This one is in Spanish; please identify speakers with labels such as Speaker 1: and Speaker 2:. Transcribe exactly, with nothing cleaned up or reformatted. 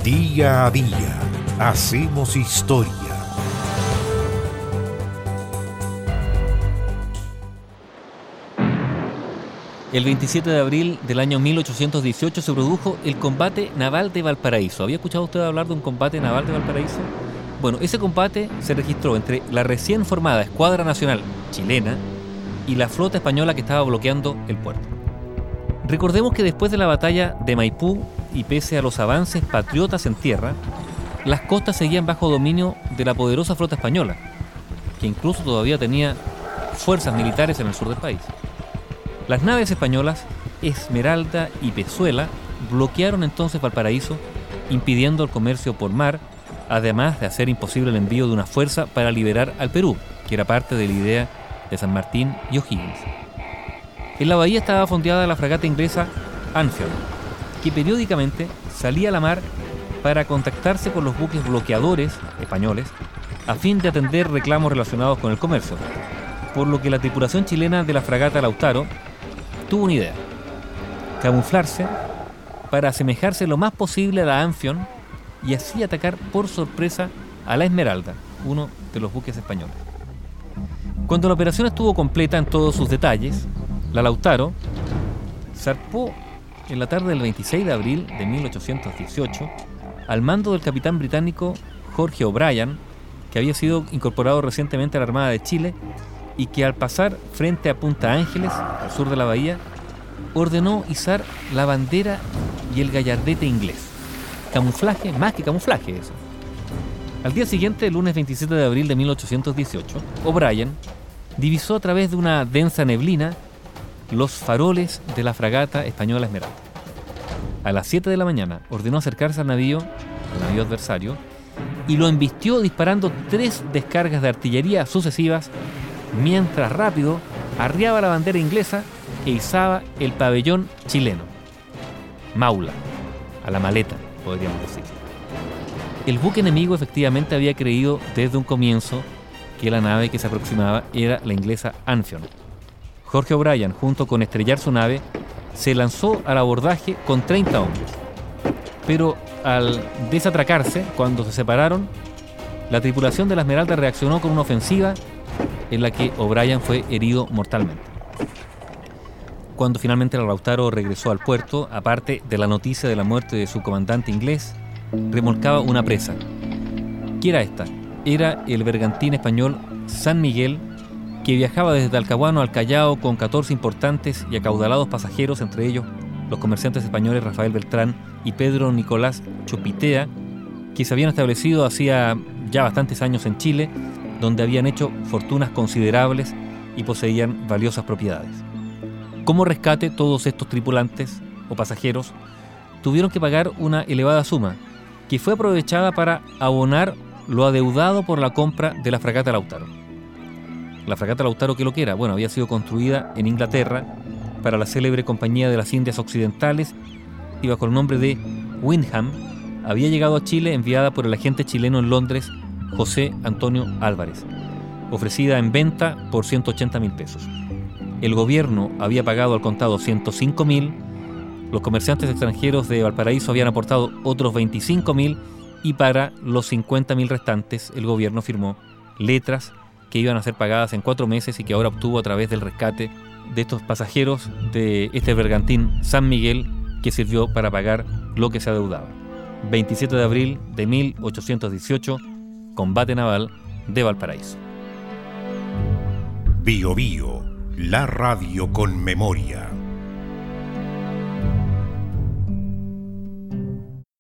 Speaker 1: Día a día hacemos historia.
Speaker 2: El veintisiete de abril del año mil ochocientos dieciocho se produjo el combate naval de Valparaíso. ¿Había escuchado usted hablar de un combate naval de Valparaíso? Bueno, ese combate se registró entre la recién formada Escuadra Nacional chilena y la flota española que estaba bloqueando el puerto. Recordemos que después de la batalla de Maipú y pese a los avances patriotas en tierra, las costas seguían bajo dominio de la poderosa flota española, que incluso todavía tenía fuerzas militares en el sur del país. Las naves españolas Esmeralda y Pezuela bloquearon entonces Valparaíso, impidiendo el comercio por mar, además de hacer imposible el envío de una fuerza para liberar al Perú, que era parte de la idea de San Martín y O'Higgins. En la bahía estaba fondeada la fragata inglesa Anfield, que periódicamente salía a la mar para contactarse con los buques bloqueadores españoles a fin de atender reclamos relacionados con el comercio, por lo que la tripulación chilena de la fragata Lautaro tuvo una idea: camuflarse para asemejarse lo más posible a la Amphion y así atacar por sorpresa a la Esmeralda, uno de los buques españoles. Cuando la operación estuvo completa en todos sus detalles, la Lautaro zarpó en la tarde del veintiséis de abril de mil ochocientos dieciocho al mando del capitán británico Jorge O'Brien, que había sido incorporado recientemente a la Armada de Chile y que al pasar frente a Punta Ángeles, al sur de la bahía, ordenó izar la bandera y el gallardete inglés. Camuflaje, más que camuflaje eso. Al día siguiente, el lunes veintisiete de abril de mil ochocientos dieciocho, O'Brien divisó a través de una densa neblina los faroles de la fragata española Esmeralda. A las siete de la mañana ordenó acercarse al navío, al navío adversario, y lo embistió disparando tres descargas de artillería sucesivas, mientras rápido arriaba la bandera inglesa e izaba el pabellón chileno. Maula, a la maleta, podríamos decir. El buque enemigo efectivamente había creído desde un comienzo que la nave que se aproximaba era la inglesa Anfield. Jorge O'Brien, junto con estrellar su nave, se lanzó al abordaje con treinta hombres. Pero al desatracarse, cuando se separaron, la tripulación de la Esmeralda reaccionó con una ofensiva en la que O'Brien fue herido mortalmente. Cuando finalmente el Lautaro regresó al puerto, aparte de la noticia de la muerte de su comandante inglés, remolcaba una presa. ¿Qué era esta? Era el bergantín español San Miguel, que viajaba desde Talcahuano al Callao con catorce importantes y acaudalados pasajeros, entre ellos los comerciantes españoles Rafael Beltrán y Pedro Nicolás Chupitea, que se habían establecido hacía ya bastantes años en Chile, donde habían hecho fortunas considerables y poseían valiosas propiedades. Como rescate, todos estos tripulantes o pasajeros tuvieron que pagar una elevada suma, que fue aprovechada para abonar lo adeudado por la compra de la fragata Lautaro. La fragata Lautaro, ¿qué lo que era? Bueno, había sido construida en Inglaterra para la célebre Compañía de las Indias Occidentales y bajo el nombre de Windham había llegado a Chile enviada por el agente chileno en Londres, José Antonio Álvarez, ofrecida en venta por ciento ochenta mil pesos. El gobierno había pagado al contado ciento cinco mil, los comerciantes extranjeros de Valparaíso habían aportado otros veinticinco mil y para los cincuenta mil restantes el gobierno firmó letras que iban a ser pagadas en cuatro meses y que ahora obtuvo a través del rescate de estos pasajeros de este bergantín San Miguel, que sirvió para pagar lo que se adeudaba. veintisiete de abril de mil ochocientos dieciocho, combate naval de Valparaíso.
Speaker 1: Bio Bio, la radio con memoria.